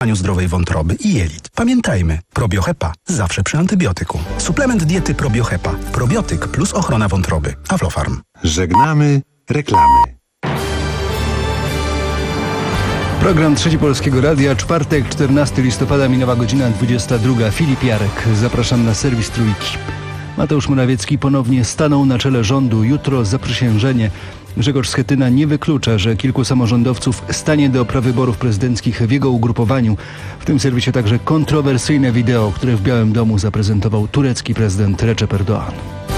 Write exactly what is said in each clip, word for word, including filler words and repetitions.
zdrowej wątroby i jelit. Pamiętajmy, Probiohepa zawsze przy antybiotyku. Suplement diety Probiohepa. Probiotyk plus ochrona wątroby. Aflofarm. Żegnamy reklamy. Program Trzeci Polskiego Radia, czwartek, czternastego listopada, minęła godzina dwudziesta druga. Filip Jarek, zapraszam na serwis Trójki. Mateusz Morawiecki ponownie stanął na czele rządu. Jutro zaprzysiężenie. Grzegorz Schetyna nie wyklucza, że kilku samorządowców stanie do prawyborów prezydenckich w jego ugrupowaniu. W tym serwisie także kontrowersyjne wideo, które w Białym Domu zaprezentował turecki prezydent Recep Erdoğan.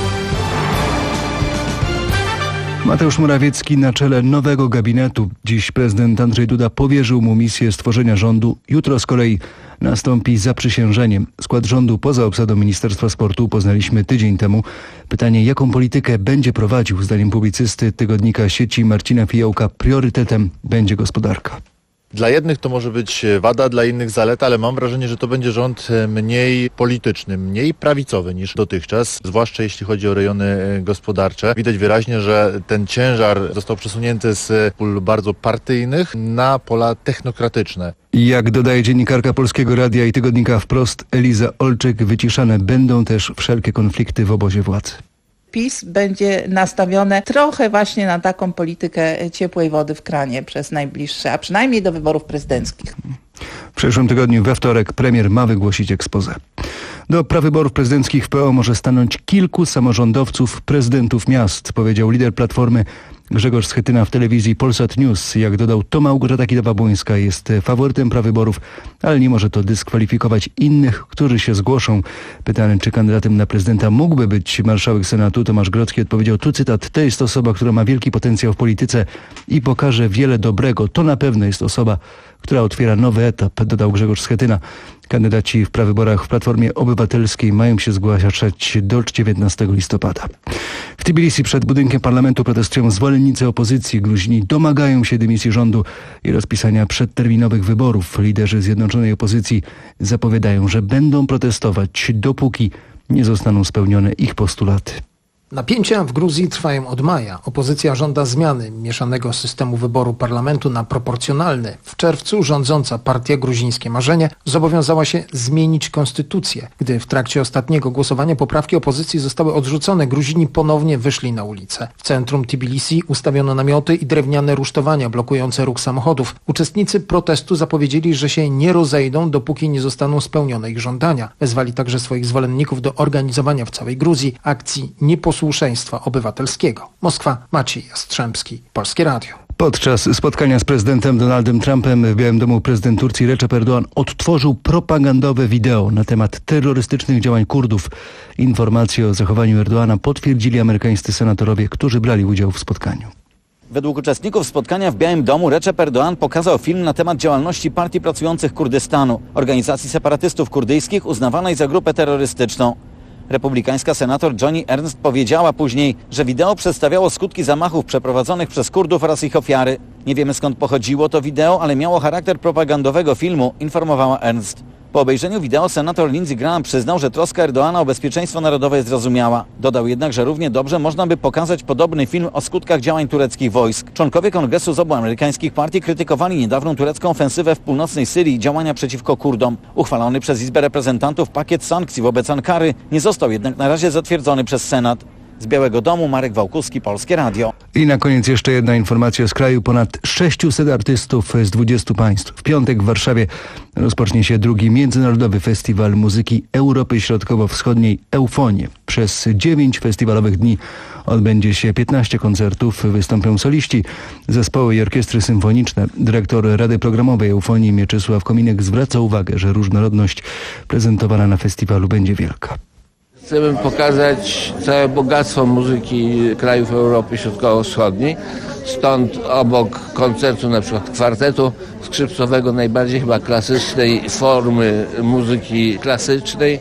Mateusz Morawiecki na czele nowego gabinetu. Dziś prezydent Andrzej Duda powierzył mu misję stworzenia rządu. Jutro z kolei nastąpi zaprzysiężenie. Skład rządu poza obsadą Ministerstwa Sportu poznaliśmy tydzień temu. Pytanie, jaką politykę będzie prowadził, zdaniem publicysty tygodnika Sieci Marcina Fijałka, priorytetem będzie gospodarka. Dla jednych to może być wada, dla innych zaleta, ale mam wrażenie, że to będzie rząd mniej polityczny, mniej prawicowy niż dotychczas, zwłaszcza jeśli chodzi o rejony gospodarcze. Widać wyraźnie, że ten ciężar został przesunięty z pól bardzo partyjnych na pola technokratyczne. Jak dodaje dziennikarka Polskiego Radia i tygodnika Wprost Eliza Olczyk, wyciszane będą też wszelkie konflikty w obozie władzy. PiS będzie nastawione trochę właśnie na taką politykę ciepłej wody w kranie przez najbliższe, a przynajmniej do wyborów prezydenckich. W przyszłym tygodniu we wtorek premier ma wygłosić exposé. Do prawyborów prezydenckich w P O może stanąć kilku samorządowców, prezydentów miast, powiedział lider Platformy Grzegorz Schetyna w telewizji Polsat News. Jak dodał, to Małgorzata Kidawa-Błońska jest faworytem prawyborów, ale nie może to dyskwalifikować innych, którzy się zgłoszą. Pytany, czy kandydatem na prezydenta mógłby być marszałek Senatu, Tomasz Grodzki odpowiedział, tu cytat, to jest osoba, która ma wielki potencjał w polityce i pokaże wiele dobrego. To na pewno jest osoba, która otwiera nowy etap, dodał Grzegorz Schetyna. Kandydaci w prawyborach w Platformie Obywatelskiej mają się zgłaszać do dziewiętnastego listopada. W Tbilisi przed budynkiem parlamentu protestują zwolennicy opozycji. Gruzini domagają się dymisji rządu i rozpisania przedterminowych wyborów. Liderzy zjednoczonej opozycji zapowiadają, że będą protestować, dopóki nie zostaną spełnione ich postulaty. Napięcia w Gruzji trwają od maja. Opozycja żąda zmiany mieszanego systemu wyboru parlamentu na proporcjonalny. W czerwcu rządząca partia Gruzińskie Marzenie zobowiązała się zmienić konstytucję. Gdy w trakcie ostatniego głosowania poprawki opozycji zostały odrzucone, Gruzini ponownie wyszli na ulicę. W centrum Tbilisi ustawiono namioty i drewniane rusztowania blokujące ruch samochodów. Uczestnicy protestu zapowiedzieli, że się nie rozejdą, dopóki nie zostaną spełnione ich żądania. Wezwali także swoich zwolenników do organizowania w całej Gruzji akcji nieposłuszeństwa obywatelskiego. Moskwa, Maciej Jastrzębski, Polskie Radio. Podczas spotkania z prezydentem Donaldem Trumpem w Białym Domu prezydent Turcji Recep Erdoğan odtworzył propagandowe wideo na temat terrorystycznych działań Kurdów. Informacje o zachowaniu Erdoğana potwierdzili amerykańscy senatorowie, którzy brali udział w spotkaniu. Według uczestników spotkania w Białym Domu Recep Erdoğan pokazał film na temat działalności Partii Pracujących Kurdystanu, organizacji separatystów kurdyjskich uznawanej za grupę terrorystyczną. Republikańska senator Joni Ernst powiedziała później, że wideo przedstawiało skutki zamachów przeprowadzonych przez Kurdów oraz ich ofiary. Nie wiemy, skąd pochodziło to wideo, ale miało charakter propagandowego filmu, informowała Ernst. Po obejrzeniu wideo senator Lindsey Graham przyznał, że troska Erdoğana o bezpieczeństwo narodowe jest zrozumiała. Dodał jednak, że równie dobrze można by pokazać podobny film o skutkach działań tureckich wojsk. Członkowie kongresu z obu amerykańskich partii krytykowali niedawną turecką ofensywę w północnej Syrii i działania przeciwko Kurdom. Uchwalony przez Izbę Reprezentantów pakiet sankcji wobec Ankary nie został jednak na razie zatwierdzony przez Senat. Z Białego Domu Marek Wałkuski, Polskie Radio. I na koniec jeszcze jedna informacja z kraju. Ponad sześciuset artystów z dwudziestu państw. W piątek w Warszawie rozpocznie się drugi Międzynarodowy Festiwal Muzyki Europy Środkowo-Wschodniej Eufonie. Przez dziewięć festiwalowych dni odbędzie się piętnaście koncertów. Wystąpią soliści, zespoły i orkiestry symfoniczne. Dyrektor Rady Programowej Eufonii Mieczysław Kominek zwraca uwagę, że różnorodność prezentowana na festiwalu będzie wielka. Chcemy pokazać całe bogactwo muzyki krajów Europy Środkowo-Wschodniej. Stąd obok koncertu na przykład kwartetu skrzypcowego, najbardziej chyba klasycznej formy muzyki klasycznej,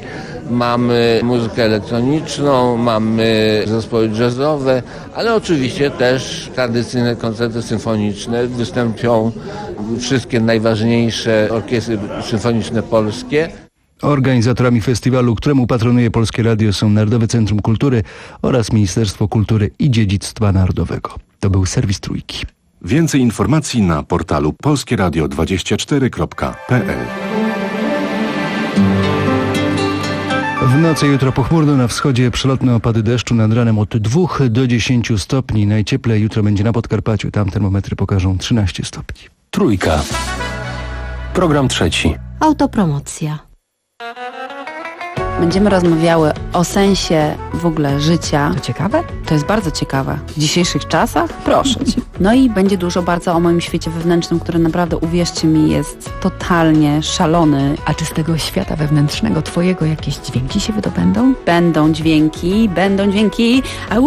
mamy muzykę elektroniczną, mamy zespoły jazzowe, ale oczywiście też tradycyjne koncerty symfoniczne. Wystąpią wszystkie najważniejsze orkiestry symfoniczne polskie. Organizatorami festiwalu, któremu patronuje Polskie Radio, są Narodowe Centrum Kultury oraz Ministerstwo Kultury i Dziedzictwa Narodowego. To był serwis Trójki. Więcej informacji na portalu polskie radio dwadzieścia cztery kropka p l. W nocy jutro pochmurno, na wschodzie przelotne opady deszczu, nad ranem od dwóch do dziesięciu stopni. Najcieplej jutro będzie na Podkarpaciu, tam termometry pokażą trzynaście stopni. Trójka. Program trzeci. Autopromocja. Będziemy rozmawiały o sensie w ogóle życia. To ciekawe? To jest bardzo ciekawe. W dzisiejszych czasach? Proszę cię. No i będzie dużo bardzo o moim świecie wewnętrznym, który naprawdę, uwierzcie mi, jest totalnie szalony. A czy z tego świata wewnętrznego twojego jakieś dźwięki się wydobędą? Będą dźwięki, będą dźwięki. Au!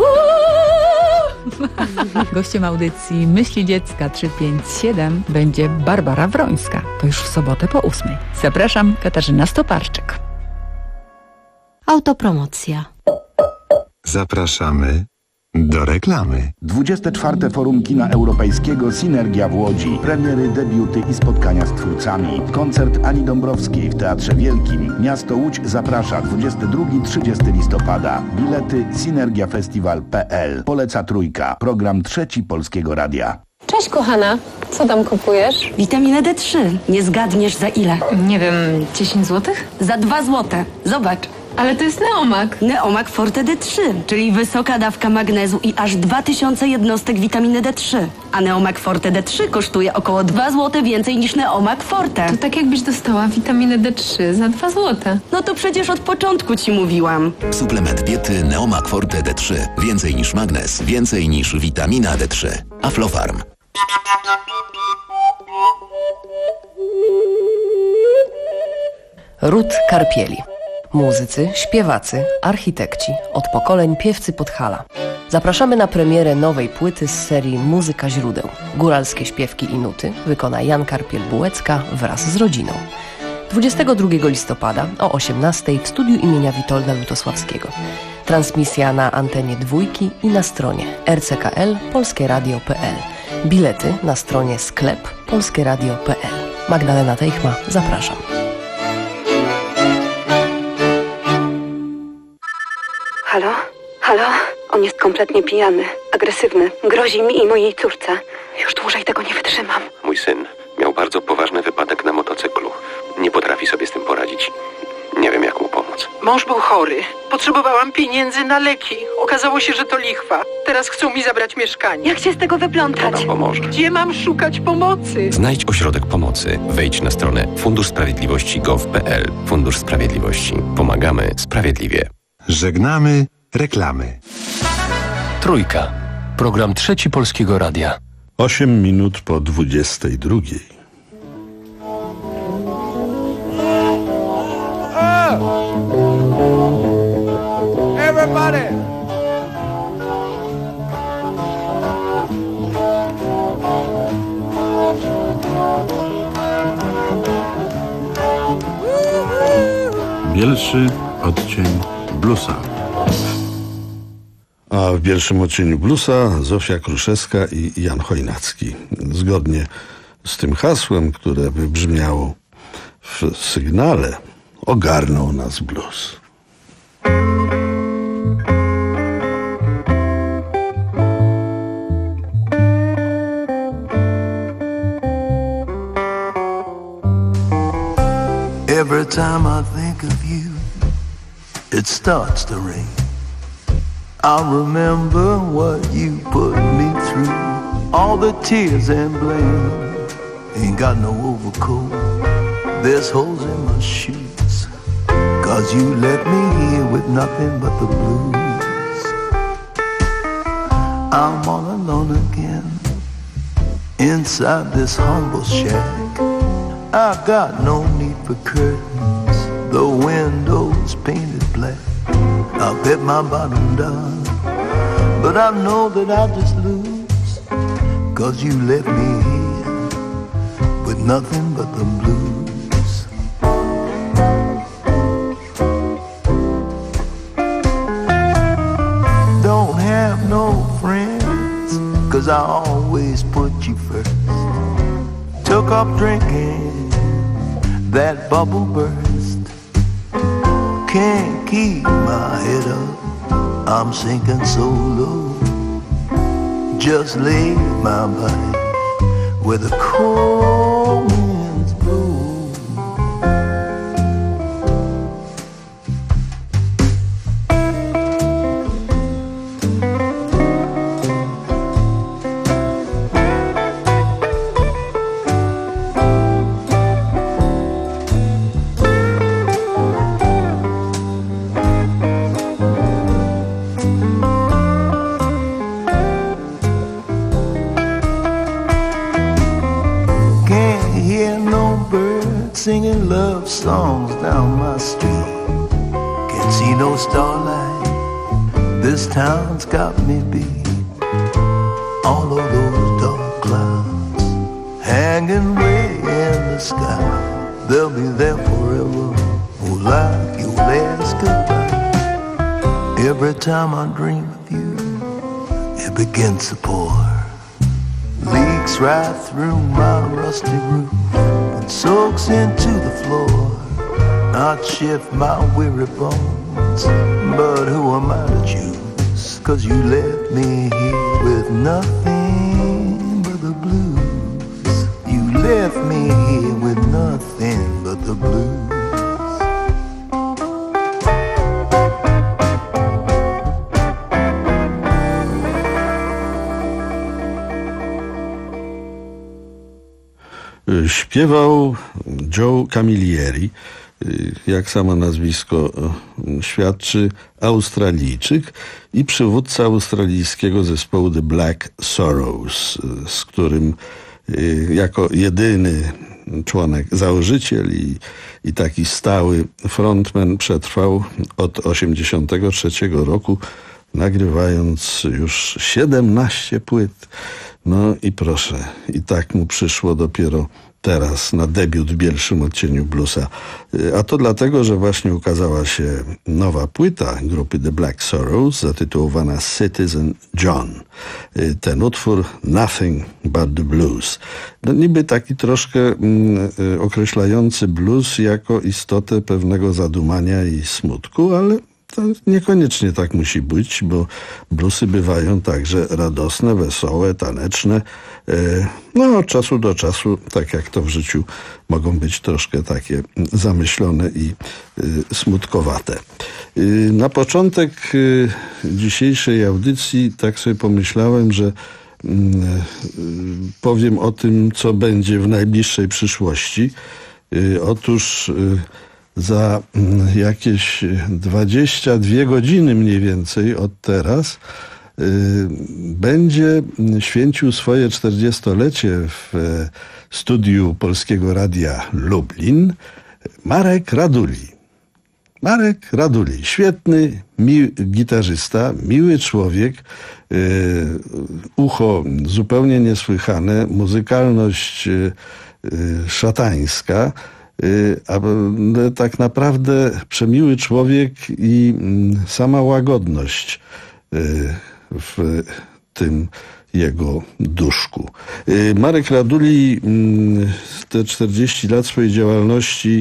Gościem audycji Myśli Dziecka trzysta pięćdziesiąt siedem będzie Barbara Wrońska. To już w sobotę po ósmej. Zapraszam, Katarzyna Stoparczyk. Autopromocja. Zapraszamy do reklamy. dwudzieste czwarte Forum Kina Europejskiego Synergia w Łodzi. Premiery, debiuty i spotkania z twórcami. Koncert Ani Dąbrowskiej w Teatrze Wielkim. Miasto Łódź zaprasza dwudziestego drugiego do trzydziestego listopada. Bilety synergiafestiwal kropka p l. Poleca Trójka. Program trzeci Polskiego Radia. Cześć kochana, co tam kupujesz? Witaminę D trzy. Nie zgadniesz za ile? Nie wiem, dziesięć złotych? Za dwa złote. Zobacz. Ale to jest Neomak. Neomak Forte D trzy, czyli wysoka dawka magnezu i aż dwa tysiące jednostek witaminy D trzy. A Neomak Forte D trzy kosztuje około dwa złote więcej niż Neomak Forte. To tak jakbyś dostała witaminę D trzy za dwa złote. No to przecież od początku ci mówiłam. Suplement diety Neomak Forte D trzy. Więcej niż magnez, więcej niż witamina D trzy. Aflofarm. Ród Karpieli. Muzycy, śpiewacy, architekci, od pokoleń piewcy Podhala. Zapraszamy na premierę nowej płyty z serii Muzyka źródeł. Góralskie śpiewki i nuty wykona Jan Karpiel-Bułecka wraz z rodziną. dwudziestego drugiego listopada o osiemnastej w studiu imienia Witolda Lutosławskiego. Transmisja na antenie Dwójki i na stronie r c k l polskie radio kropka p l. Bilety na stronie sklep polskie radio kropka p l. Magdalena Teichma, zapraszam. Halo? Halo? On jest kompletnie pijany, agresywny, grozi mi i mojej córce. Już dłużej tego nie wytrzymam. Mój syn miał bardzo poważny wypadek na motocyklu. Nie potrafi sobie z tym poradzić. Nie wiem, jak mu pomóc. Mąż był chory. Potrzebowałam pieniędzy na leki. Okazało się, że to lichwa. Teraz chcą mi zabrać mieszkanie. Jak się z tego wyplątać? To nam pomoże. Gdzie mam szukać pomocy? Znajdź ośrodek pomocy. Wejdź na stronę fundusz sprawiedliwości kropka gov kropka p l. Fundusz Sprawiedliwości. Pomagamy sprawiedliwie. Żegnamy reklamy. Trójka. Program trzeci Polskiego Radia. Osiem minut po dwudziestej drugiej. Everybody! Bielszy odcień bluesa. A w bielszym odcieniu bluesa Zofia Kruszewska i Jan Chojnacki. Zgodnie z tym hasłem, które wybrzmiało w sygnale, ogarnął nas blues. Every time I think of you, it starts to rain. I remember what you put me through, all the tears and blame. Ain't got no overcoat, there's holes in my shoes, 'cause you left me here with nothing but the blues. I'm all alone again, inside this humble shack. I've got no need for curtains, the windows painted black. I'll bet my bottom dollar, but I know that I'll just lose, 'cause you left me here with nothing but the blues. Don't have no friends, 'cause I always put you first. Took up drinking, that bubble burst. Can't keep my head up, I'm sinking so low. Just leave my body where the cold winds blow. Singing love songs down my street. Can't see no starlight, this town's got me beat. All of those dark clouds hanging way in the sky, they'll be there forever, oh, like your last goodbye. Every time I dream of you, it begins to pour, leaks right through my rusty roof, soaks into the floor. I'd shift my weary bones, but who am I to choose? 'Cause you left me here with nothing but the blues. You left me here with nothing but the blues. Śpiewał Joe Camilleri, jak samo nazwisko świadczy, Australijczyk i przywódca australijskiego zespołu The Black Sorrows, z którym jako jedyny członek, założyciel i, i taki stały frontman przetrwał od osiemdziesiątego trzeciego roku, nagrywając już siedemnaście płyt. No i proszę, i tak mu przyszło dopiero teraz na debiut w bielszym odcieniu bluesa. A to dlatego, że właśnie ukazała się nowa płyta grupy The Black Sorrows zatytułowana Citizen John. Ten utwór Nothing But The Blues. No niby taki troszkę mm, określający blues jako istotę pewnego zadumania i smutku, ale to niekoniecznie tak musi być, bo bluesy bywają także radosne, wesołe, taneczne. No od czasu do czasu, tak jak to w życiu, mogą być troszkę takie zamyślone i smutkowate. Na początek dzisiejszej audycji tak sobie pomyślałem, że powiem o tym, co będzie w najbliższej przyszłości. Otóż za jakieś dwadzieścia dwie godziny mniej więcej od teraz y, będzie święcił swoje czterdziestolecie w studiu Polskiego Radia Lublin Marek Raduli. Marek Raduli, świetny mi, gitarzysta, miły człowiek, y, ucho zupełnie niesłychane, muzykalność y, y, szatańska, a tak naprawdę przemiły człowiek i sama łagodność w tym jego duszku. Marek Raduli te czterdzieści lat swojej działalności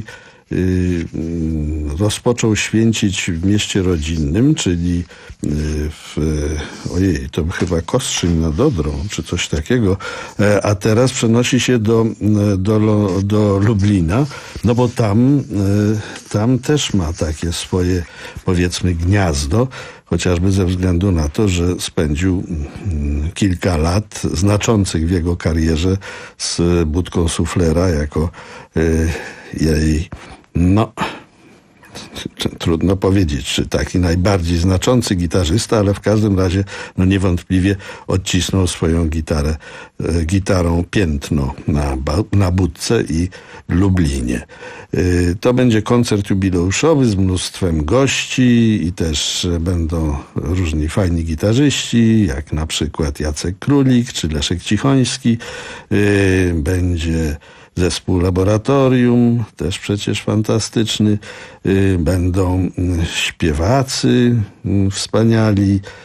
rozpoczął święcić w mieście rodzinnym, czyli w, ojej, to chyba Kostrzyń nad Odrą, czy coś takiego, a teraz przenosi się do, do, do Lublina, no bo tam, tam też ma takie swoje, powiedzmy, gniazdo, chociażby ze względu na to, że spędził kilka lat znaczących w jego karierze z Budką Suflera jako jej, no, trudno powiedzieć, czy taki najbardziej znaczący gitarzysta, ale w każdym razie no niewątpliwie odcisnął swoją gitarę, e, gitarą piętno na, na Budce i Lublinie. E, to będzie koncert jubileuszowy z mnóstwem gości i też będą różni fajni gitarzyści, jak na przykład Jacek Królik czy Leszek Cichoński. E, będzie zespół Laboratorium, też przecież fantastyczny. Będą śpiewacy wspaniali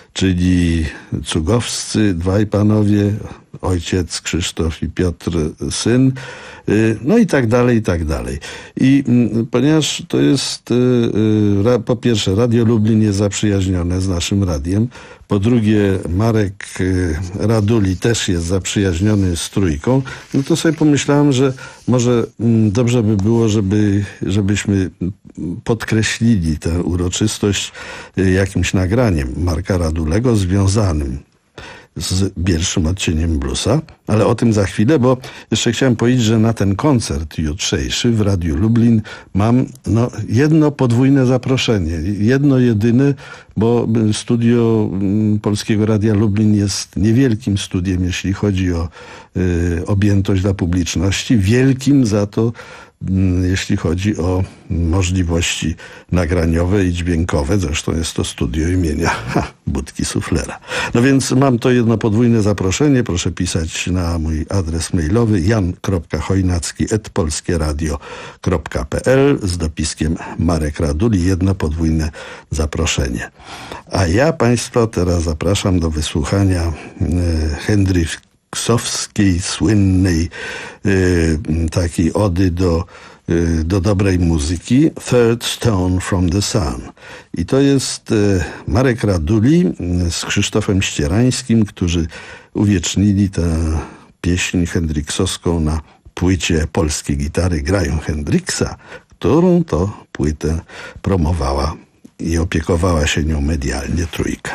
czyli cugowscy, dwaj panowie, ojciec Krzysztof i Piotr, syn, no i tak dalej, i tak dalej. I ponieważ to jest po pierwsze Radio Lublin jest zaprzyjaźnione z naszym radiem, po drugie Marek Raduli też jest zaprzyjaźniony z Trójką, no to sobie pomyślałem, że może dobrze by było, żeby, żebyśmy podkreślili tę uroczystość jakimś nagraniem Marka Radulego związanym z pierwszym odcieniem bluesa, ale o tym za chwilę, bo jeszcze chciałem powiedzieć, że na ten koncert jutrzejszy w Radiu Lublin mam no, jedno podwójne zaproszenie. Jedno jedyne, bo studio Polskiego Radia Lublin jest niewielkim studiem, jeśli chodzi o y, objętość dla publiczności, wielkim za to, jeśli chodzi o możliwości nagraniowe i dźwiękowe. Zresztą jest to studio imienia ha, Budki Suflera. No więc mam to jedno podwójne zaproszenie. Proszę pisać na mój adres mailowy jan kropka chojnacki at polskieradio kropka p l z dopiskiem Marek Raduli. Jedno podwójne zaproszenie. A ja Państwa teraz zapraszam do wysłuchania e, Hendryk Ksowskiej, słynnej y, takiej ody do, y, do dobrej muzyki, Third Stone from the Sun. I to jest y, Marek Raduli y, z Krzysztofem Ścierańskim, którzy uwiecznili tę pieśń hendriksowską na płycie Polskie Gitary Grają Hendriksa, którą to płytę promowała i opiekowała się nią medialnie Trójka.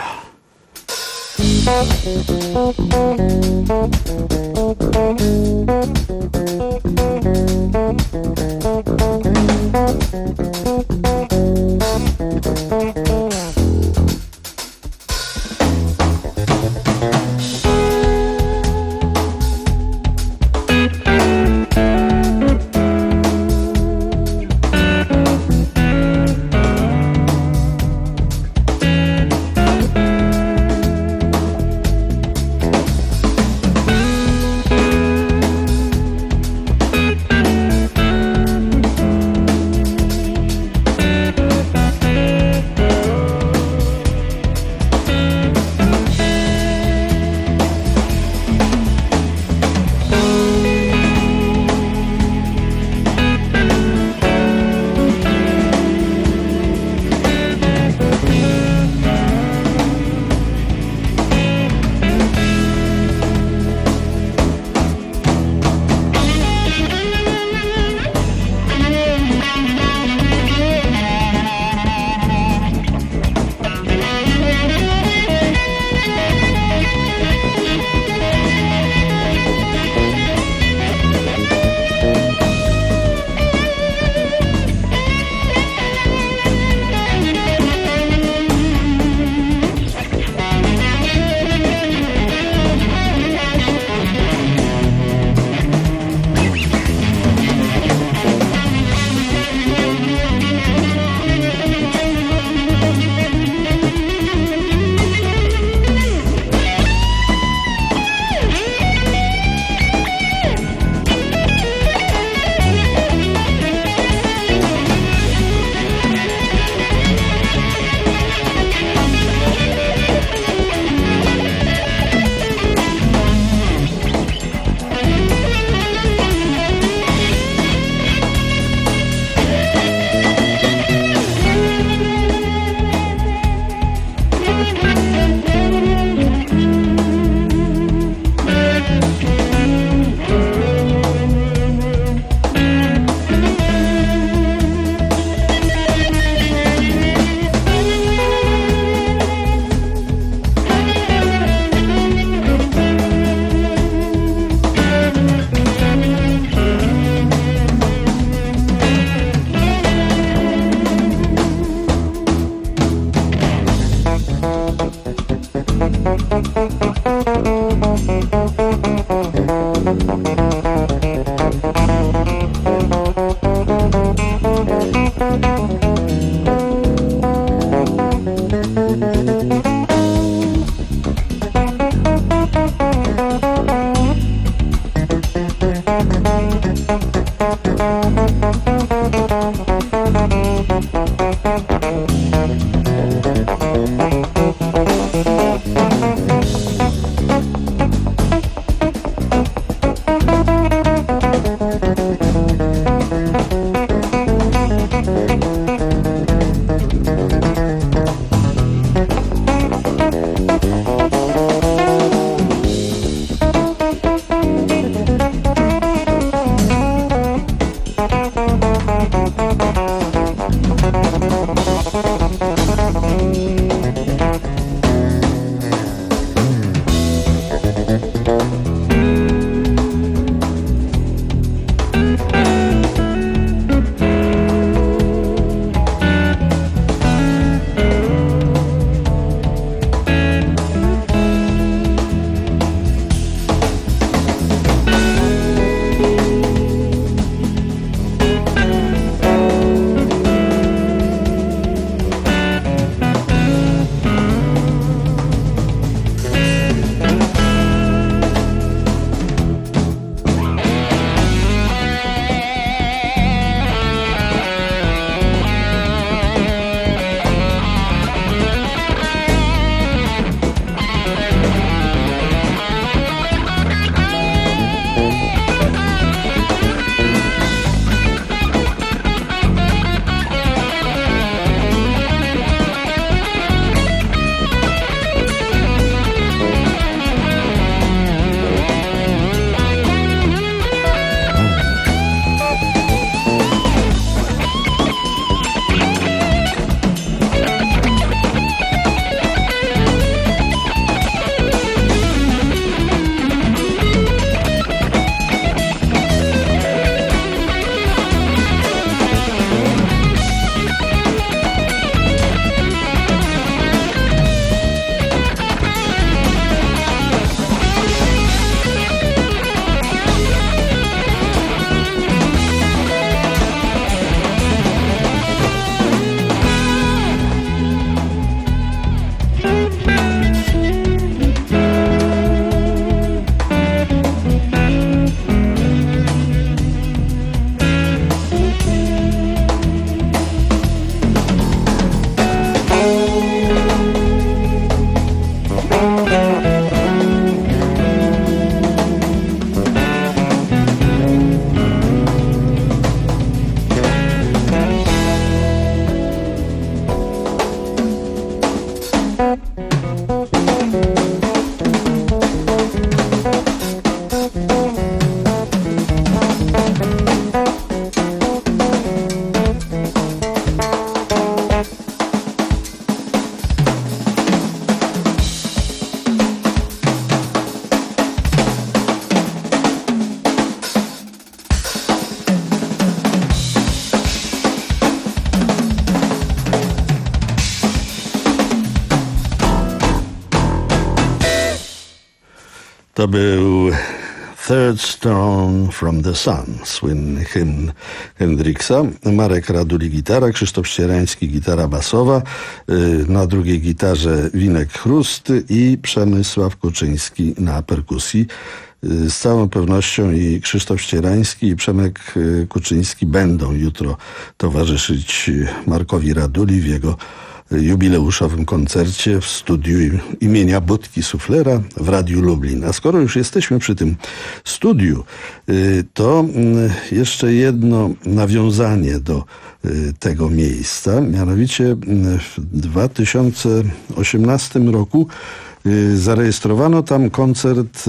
To był Third Stone from the Sun, słynny hymn Hendrixa. Marek Raduli gitara, Krzysztof Ścierański gitara basowa, na drugiej gitarze Winek Chrust i Przemysław Kuczyński na perkusji. Z całą pewnością i Krzysztof Ścierański i Przemek Kuczyński będą jutro towarzyszyć Markowi Raduli w jego jubileuszowym koncercie w studiu imienia Budki Suflera w Radiu Lublin. A skoro już jesteśmy przy tym studiu, to jeszcze jedno nawiązanie do tego miejsca. Mianowicie w dwa tysiące osiemnastym roku zarejestrowano tam koncert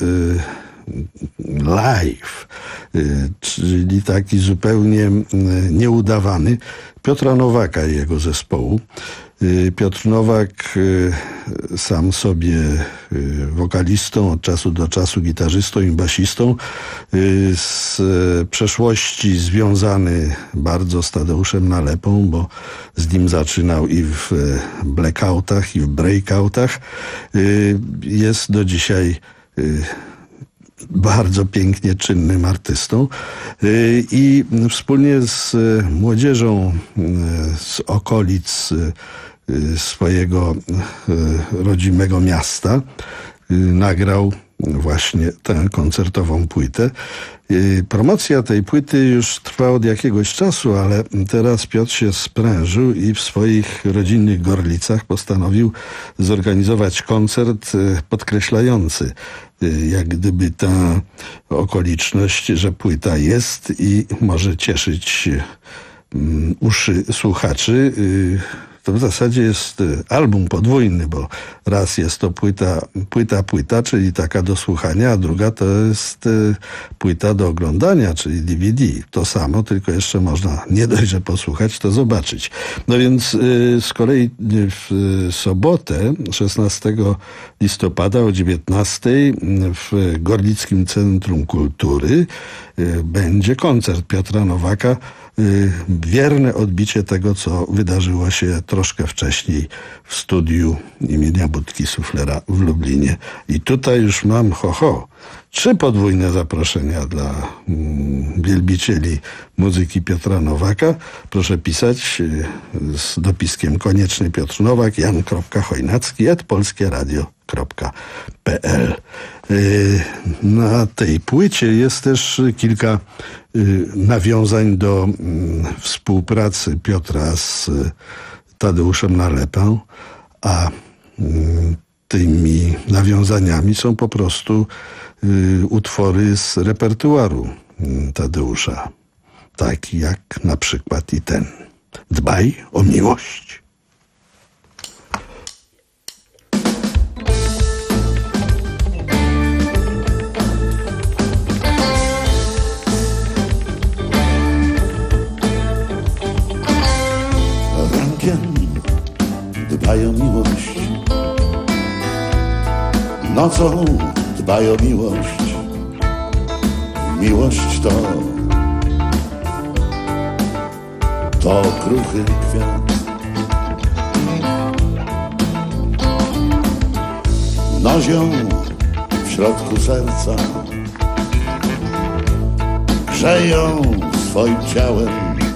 live, czyli taki zupełnie nieudawany, Piotra Nowaka i jego zespołu. Piotr Nowak, sam sobie wokalistą, od czasu do czasu gitarzystą i basistą, z przeszłości związany bardzo z Tadeuszem Nalepą, bo z nim zaczynał i w blackoutach, i w breakoutach. Jest do dzisiaj bardzo pięknie czynnym artystą i wspólnie z młodzieżą z okolic swojego rodzimego miasta nagrał właśnie tę koncertową płytę. Promocja tej płyty już trwa od jakiegoś czasu, ale teraz Piotr się sprężył i w swoich rodzinnych Gorlicach postanowił zorganizować koncert podkreślający jak gdyby ta okoliczność, że płyta jest i może cieszyć uszy słuchaczy. To w zasadzie jest album podwójny, bo raz jest to płyta, płyta, płyta, czyli taka do słuchania, a druga to jest płyta do oglądania, czyli D V D. To samo, tylko jeszcze można nie dość, że posłuchać, to zobaczyć. No więc z kolei w sobotę, szesnastego listopada o dziewiętnastej w Gorlickim Centrum Kultury będzie koncert Piotra Nowaka, wierne odbicie tego, co wydarzyło się troszkę wcześniej w studiu imienia Budki Suflera w Lublinie. I tutaj już mam ho, ho, trzy podwójne zaproszenia dla mm, wielbicieli muzyki Piotra Nowaka. Proszę pisać z dopiskiem koniecznie Piotr Nowak, jan kropka chojnacki at polskie radio kropka p l. Na tej płycie jest też kilka nawiązań do współpracy Piotra z Tadeuszem Nalepą, a tymi nawiązaniami są po prostu utwory z repertuaru Tadeusza, taki jak na przykład i ten. Dbaj o miłość. Dbaj o miłość, nocą dbaj o miłość. Miłość to to kruchy kwiat. Nozią w środku serca, grzeją swoim ciałem.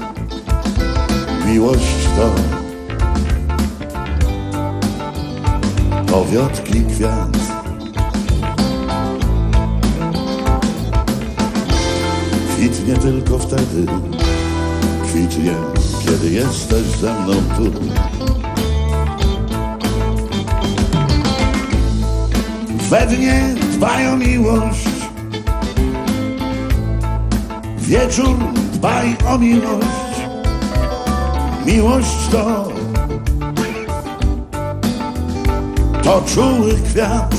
Miłość to powiotki kwiat. Kwitnie tylko wtedy, kwitnie, kiedy jesteś ze mną tu. We dnie dbaj o miłość, wieczór dbaj o miłość. Miłość to to czuły kwiat.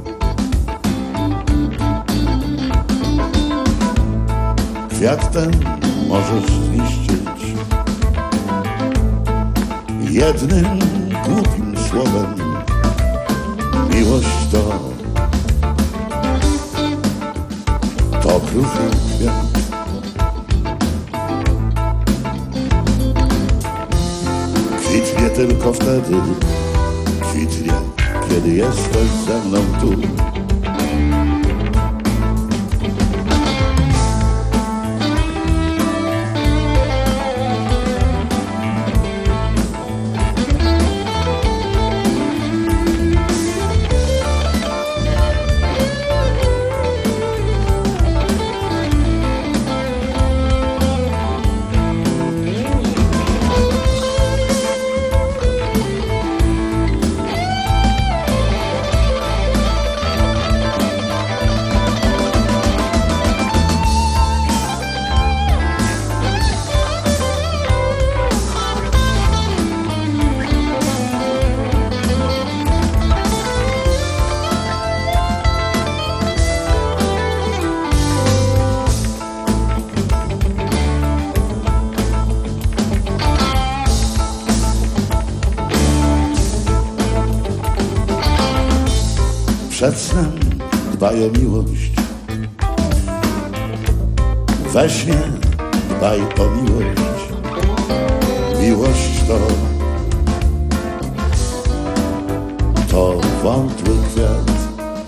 Kwiat ten możesz zniszczyć jednym głupim słowem. Miłość to to kruchy kwiat. Kwitnie tylko wtedy, kwitnie, kiedy jesteś ze mną tu. Przed snem dbaj o miłość, we śnie dbaj o miłość. Miłość to to wątły kwiat.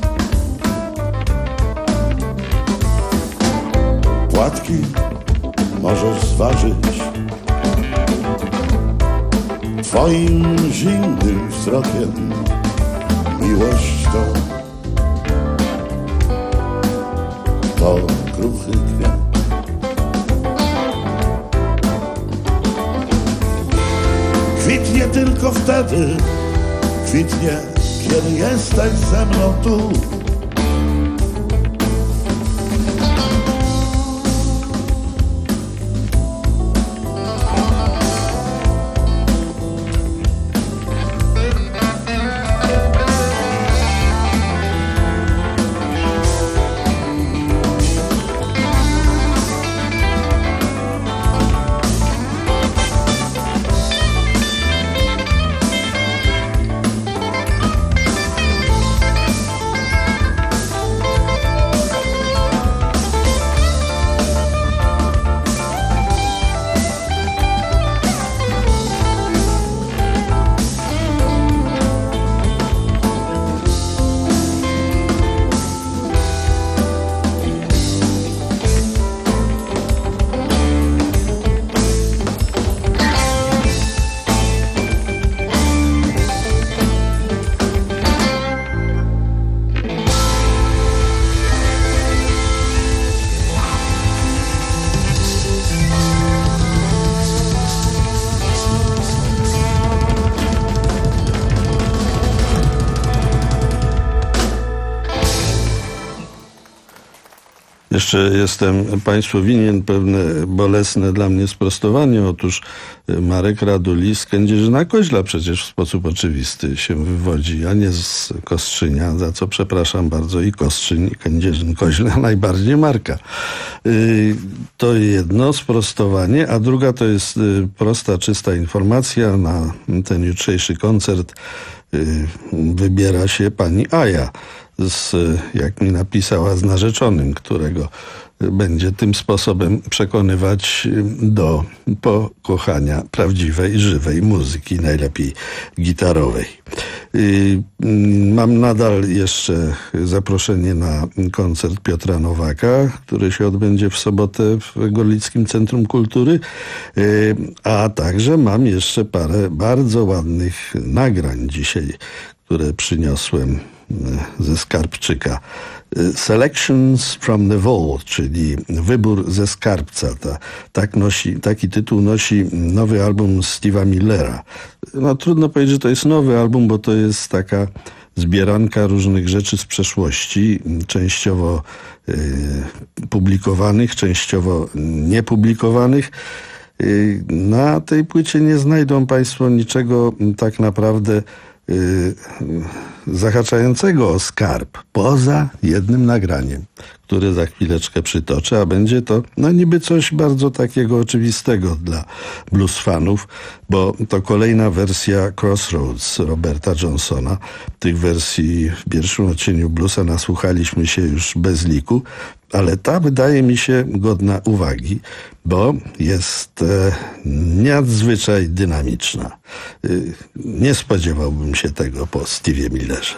Płatki możesz zważyć twoim zimnym wzrokiem. Miłość to to kruchy kwiat. Kwitnie tylko wtedy, kwitnie, kiedy jesteś ze mną tu. Jeszcze jestem Państwu winien pewne bolesne dla mnie sprostowanie. Otóż Marek Raduli z Kędzierzyna-Koźla przecież w sposób oczywisty się wywodzi, a nie z Kostrzynia, za co przepraszam bardzo i Kostrzyń, i Kędzierzyn-Koźla, najbardziej Marka. To jedno sprostowanie, a druga to jest prosta, czysta informacja. Na ten jutrzejszy koncert wybiera się pani Aja, z, jak mi napisała, z narzeczonym, którego będzie tym sposobem przekonywać do pokochania prawdziwej, żywej muzyki, najlepiej gitarowej. Mam nadal jeszcze zaproszenie na koncert Piotra Nowaka, który się odbędzie w sobotę w Gorlickim Centrum Kultury, a także mam jeszcze parę bardzo ładnych nagrań dzisiaj, które przyniosłem ze skarbczyka. Selections from the Vault, czyli wybór ze skarbca. Ta, tak nosi, taki tytuł nosi nowy album Steve'a Millera. No, trudno powiedzieć, że to jest nowy album, bo to jest taka zbieranka różnych rzeczy z przeszłości, częściowo y, publikowanych, częściowo niepublikowanych. Y, na tej płycie nie znajdą Państwo niczego tak naprawdę Yy, zahaczającego o skarb, poza jednym nagraniem, które za chwileczkę przytoczę, a będzie to no niby coś bardzo takiego oczywistego dla blues fanów, bo to kolejna wersja Crossroads Roberta Johnsona. Tych wersji w pierwszym odcieniu bluesa nasłuchaliśmy się już bez liku, ale ta wydaje mi się godna uwagi, bo jest e, nadzwyczaj dynamiczna. E, nie spodziewałbym się tego po Steve'ie Millerze.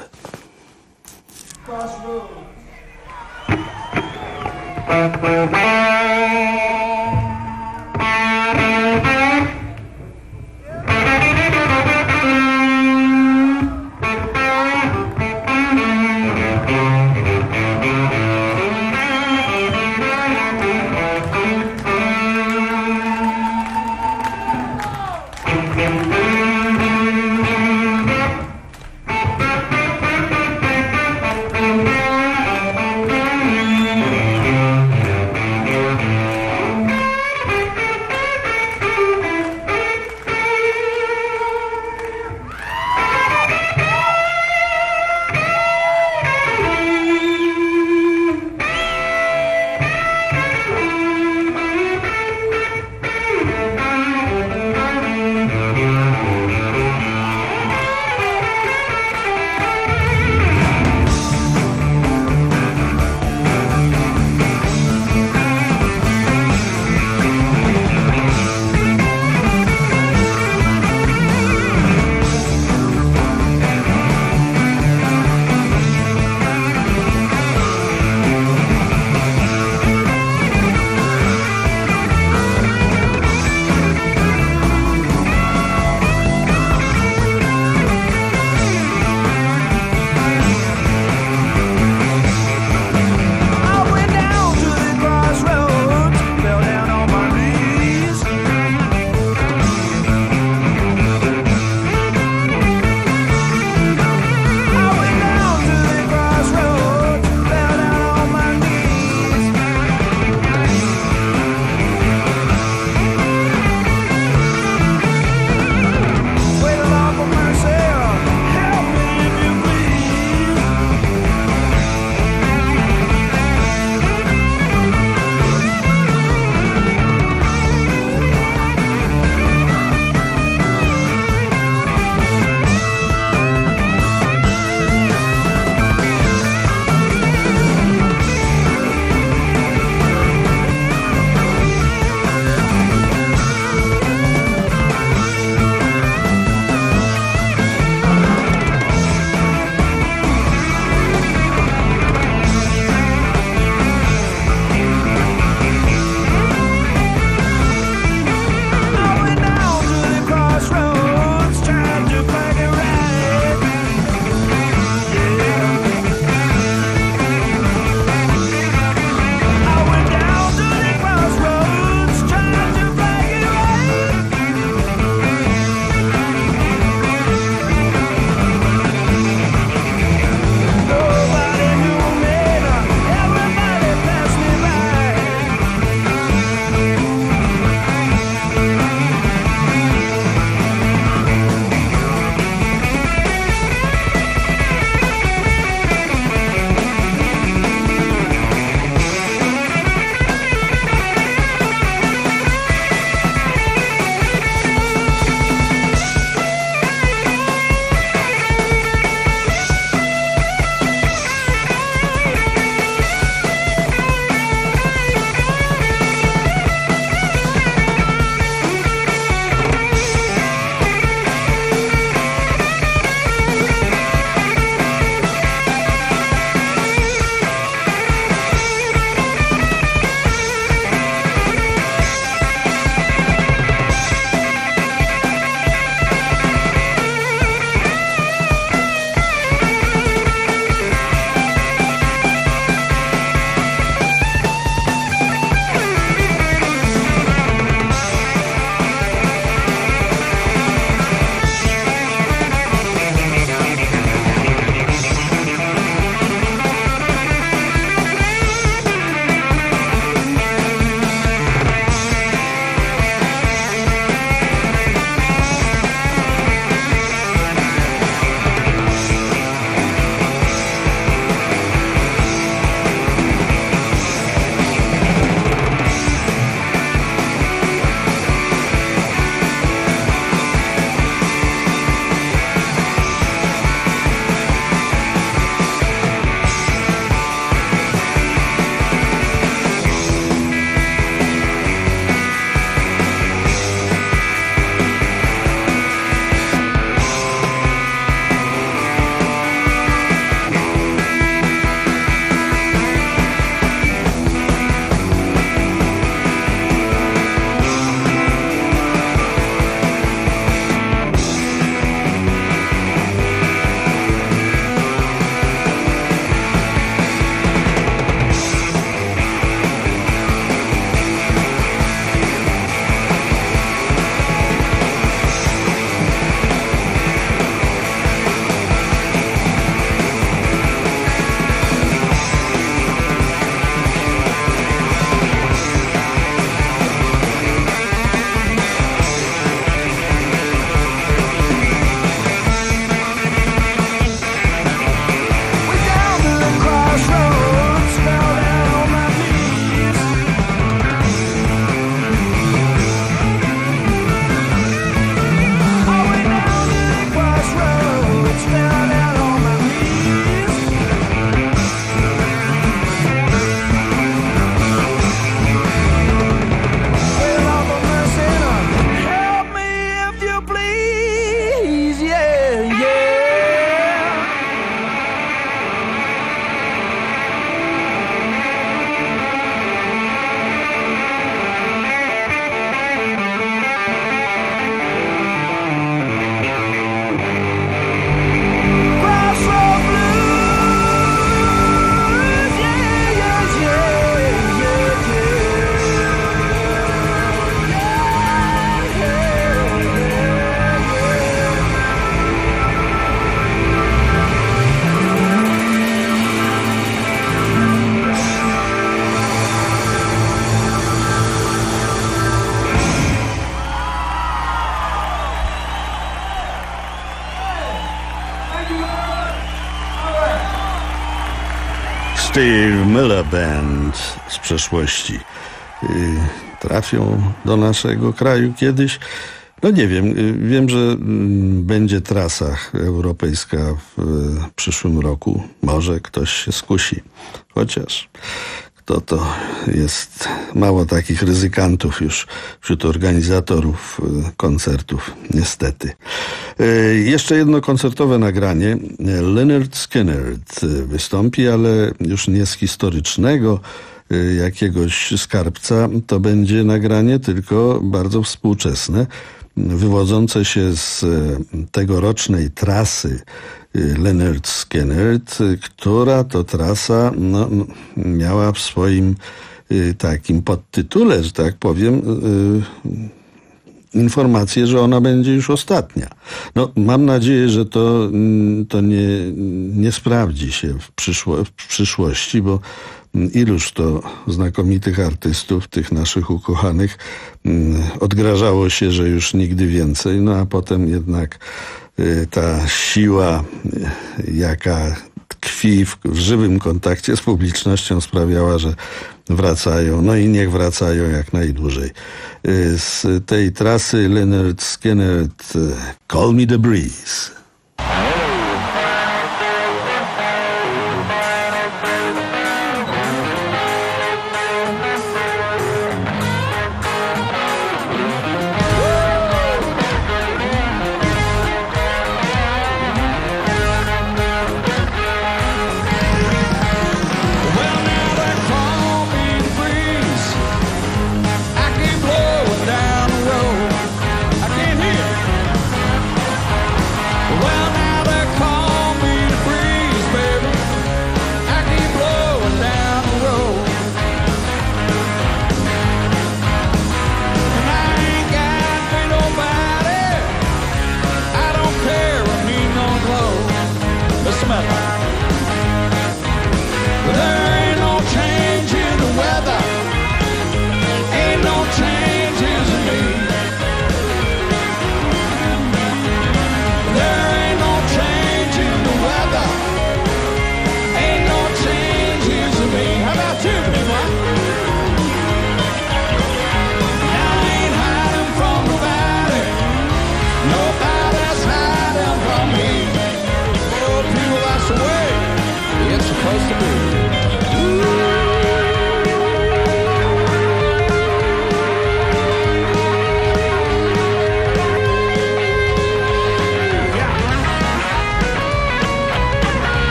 Steve Miller Band z przeszłości trafią do naszego kraju kiedyś. No nie wiem, wiem, że będzie trasa europejska w przyszłym roku. Może ktoś się skusi. Chociaż kto to jest mało takich ryzykantów już wśród organizatorów koncertów, niestety. Jeszcze jedno koncertowe nagranie. Lynyrd Skynyrd wystąpi, ale już nie z historycznego jakiegoś skarbca. To będzie nagranie tylko bardzo współczesne, wywodzące się z tegorocznej trasy Lynyrd Skynyrd, która to trasa no, miała w swoim takim podtytule, że tak powiem, informację, że ona będzie już ostatnia. No, mam nadzieję, że to, to nie, nie sprawdzi się w, przyszło, w przyszłości, bo iluż to znakomitych artystów, tych naszych ukochanych, odgrażało się, że już nigdy więcej, no a potem jednak ta siła, jaka tkwi w, w żywym kontakcie z publicznością, sprawiała, że wracają. No i niech wracają jak najdłużej. Z tej trasy Lynyrd Skynyrd, Call Me The Breeze.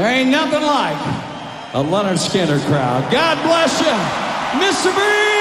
There ain't nothing like a Leonard Skinner crowd. God bless you, Mister Breeze!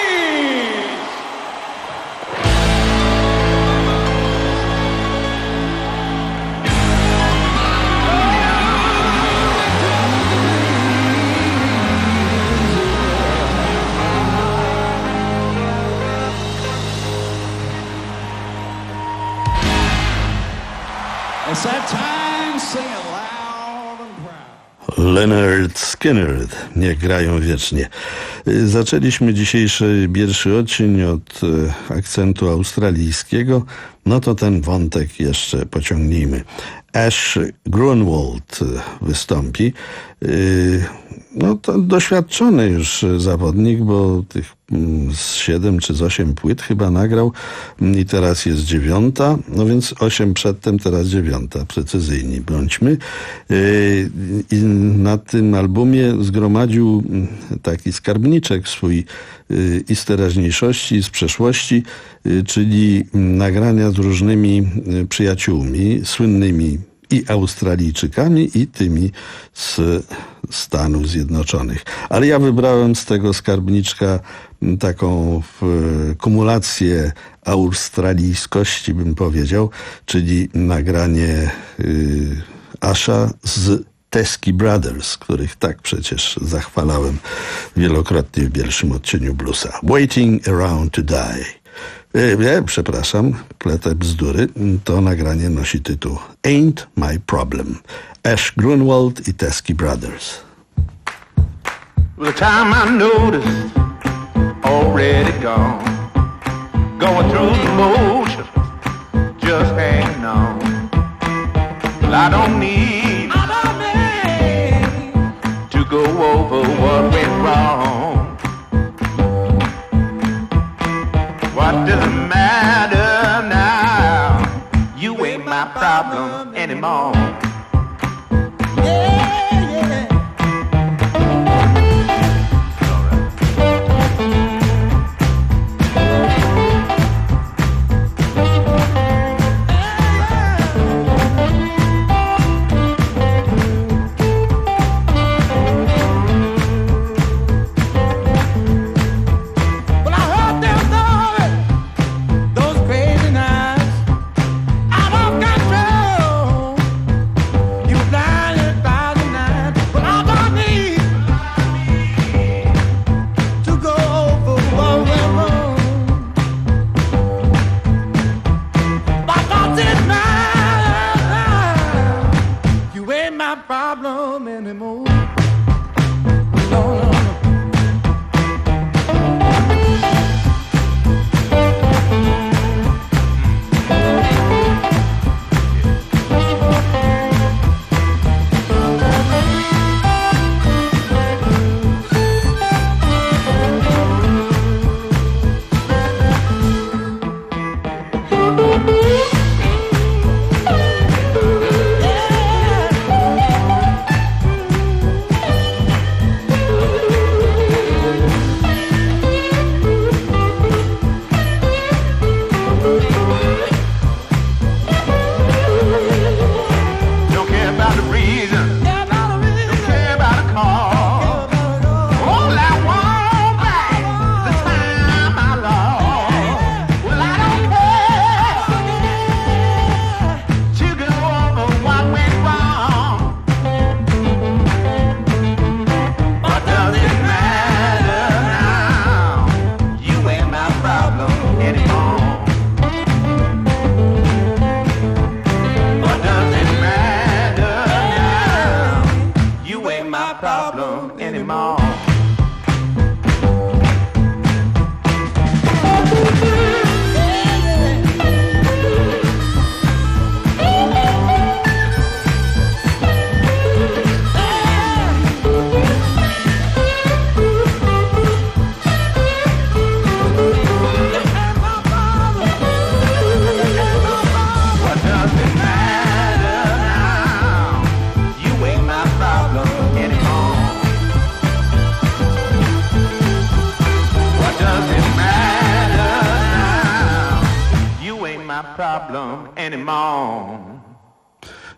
It's that time, sing it loud and proud. Leonard Skinner, niech grają wiecznie. Zaczęliśmy dzisiejszy pierwszy odcień od akcentu australijskiego, no to ten wątek jeszcze pociągnijmy. Ash Grunwald wystąpi. No to doświadczony już zawodnik, bo tych z siedem czy z osiem płyt chyba nagrał i teraz jest dziewiąta, no więc osiem przedtem, teraz dziewiąta, precyzyjni bądźmy. I na tym albumie zgromadził taki skarbniczek swój i z teraźniejszości, i z przeszłości, czyli nagrania z różnymi przyjaciółmi, słynnymi i Australijczykami, i tymi z Stanów Zjednoczonych. Ale ja wybrałem z tego skarbniczka taką kumulację australijskości, bym powiedział, czyli nagranie y, Asha z Teskey Brothers, których tak przecież zachwalałem wielokrotnie w pierwszym odcieniu bluesa. Waiting Around to Die. E, przepraszam, pletę bzdury. To nagranie nosi tytuł Ain't My Problem. Ash Grunwald i Teskey Brothers. The time I noticed already gone, going through the motions, just hanging on. Well, I don't need, I don't need to go over what went wrong. What does it matter now? You ain't my problem anymore.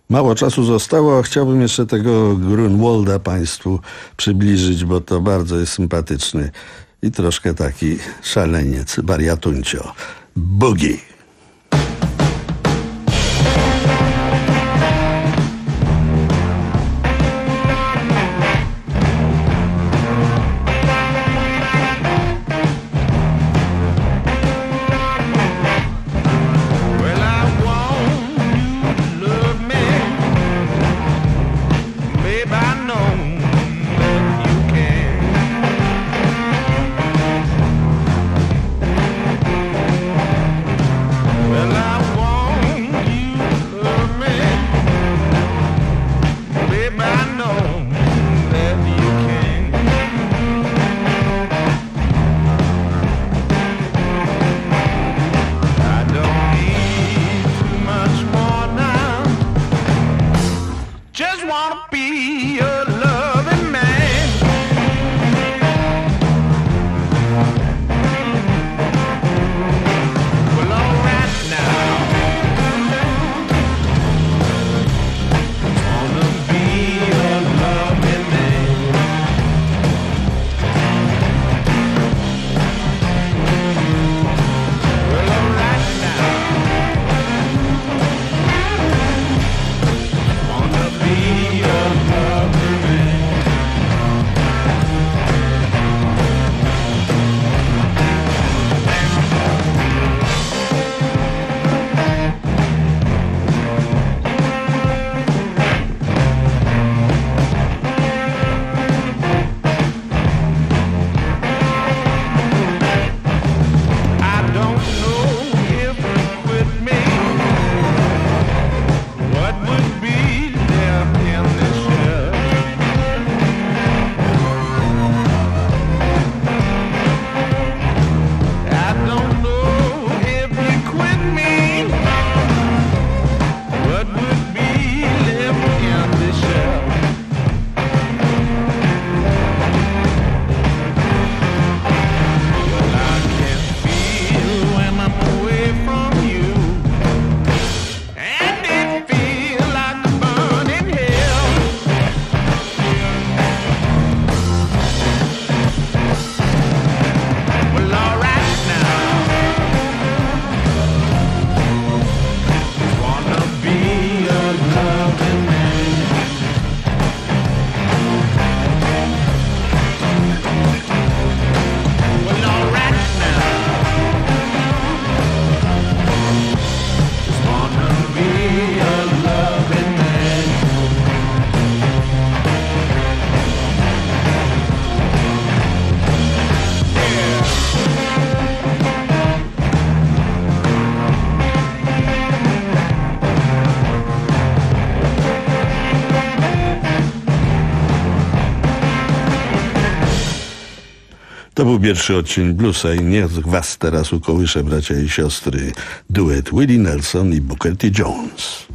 Mało czasu zostało, a chciałbym jeszcze tego Grunwalda Państwu przybliżyć, bo to bardzo jest sympatyczny i troszkę taki szaleniec, wariatuncio. Boogie. To był pierwszy odcień bluesa i niech was teraz ukołysze, bracia i siostry, duet Willie Nelson i Booker T. Jones.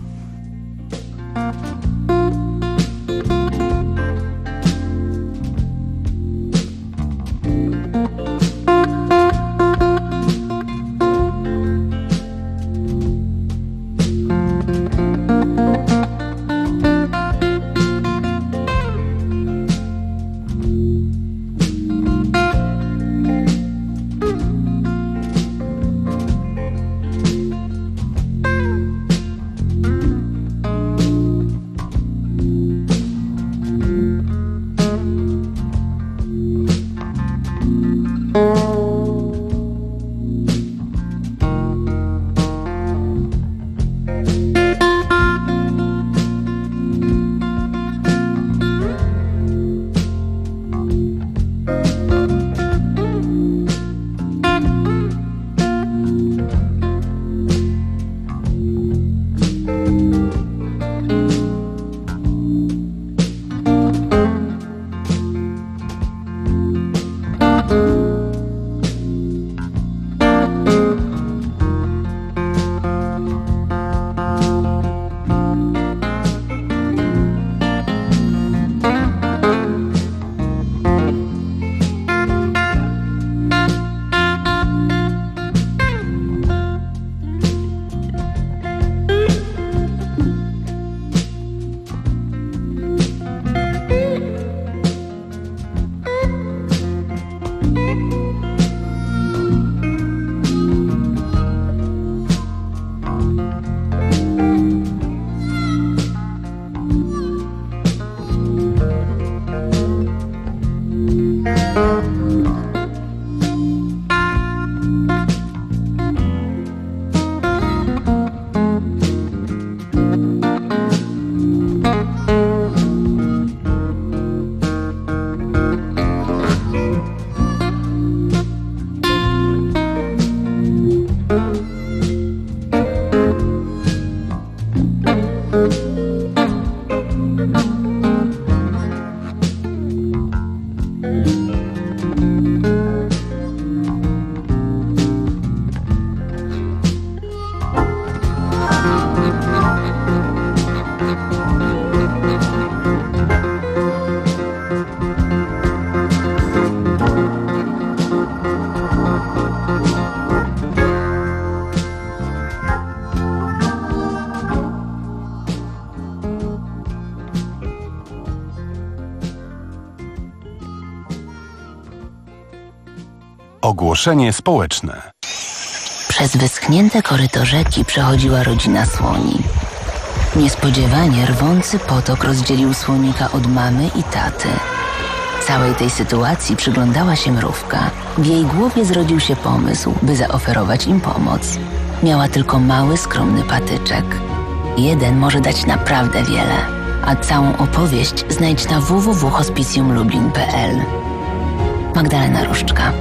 Ogłoszenie społeczne. Przez wyschnięte koryto rzeki przechodziła rodzina słoni. Niespodziewanie rwący potok rozdzielił słonika od mamy i taty. Całej tej sytuacji przyglądała się mrówka. W jej głowie zrodził się pomysł, by zaoferować im pomoc. Miała tylko mały, skromny patyczek. Jeden może dać naprawdę wiele, a całą opowieść znajdź na w w w kropka hospicjum lublin kropka p l. Magdalena Różczka.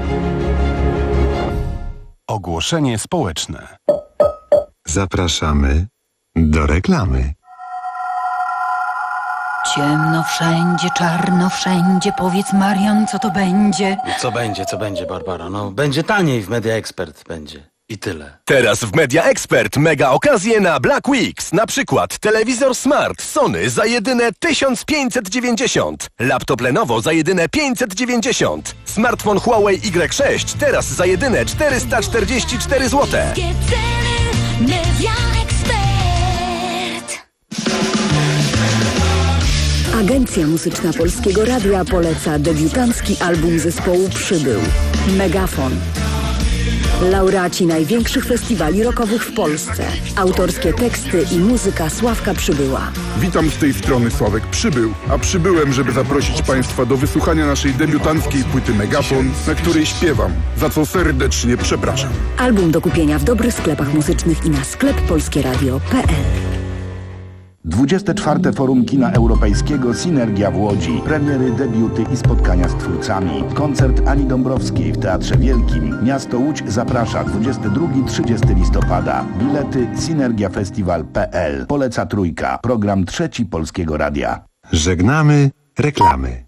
Ogłoszenie społeczne. Zapraszamy do reklamy. Ciemno wszędzie, czarno wszędzie. Powiedz, Marian, co to będzie? Co będzie, co będzie, Barbara? No, będzie taniej w Media Expert, będzie. I tyle. Teraz w Media Expert mega okazje na Black Weeks. Na przykład telewizor Smart Sony za jedyne tysiąc pięćset dziewięćdziesiąt. Laptop Lenovo za jedyne pięćset dziewięćdziesiąt. Smartfon Huawei Y sześć teraz za jedyne czterysta czterdzieści cztery złote. Media Expert. Agencja Muzyczna Polskiego Radia poleca debiutancki album zespołu Przybył. Megafon. Laureaci największych festiwali rockowych w Polsce. Autorskie teksty i muzyka Sławka Przybyła. Witam z tej strony Sławek Przybył, a przybyłem, żeby zaprosić Państwa do wysłuchania naszej debiutanckiej płyty Megafon, na której śpiewam, za co serdecznie przepraszam. Album do kupienia w dobrych sklepach muzycznych i na sklep polskieradio kropka p l. dwudzieste czwarte Forum Kina Europejskiego Synergia w Łodzi. Premiery, debiuty i spotkania z twórcami. Koncert Ani Dąbrowskiej w Teatrze Wielkim. Miasto Łódź zaprasza dwudziestego drugiego do trzydziestego listopada. Bilety synergiafestiwal kropka p l. Poleca Trójka. Program trzeci Polskiego Radia. Żegnamy reklamy.